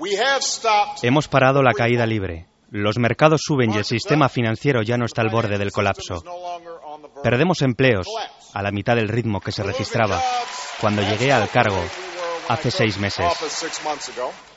Hemos parado la caída libre. Los mercados suben y el sistema financiero ya no está al borde del colapso. Perdemos empleos a la mitad del ritmo que se registraba cuando llegué al cargo hace 6 meses.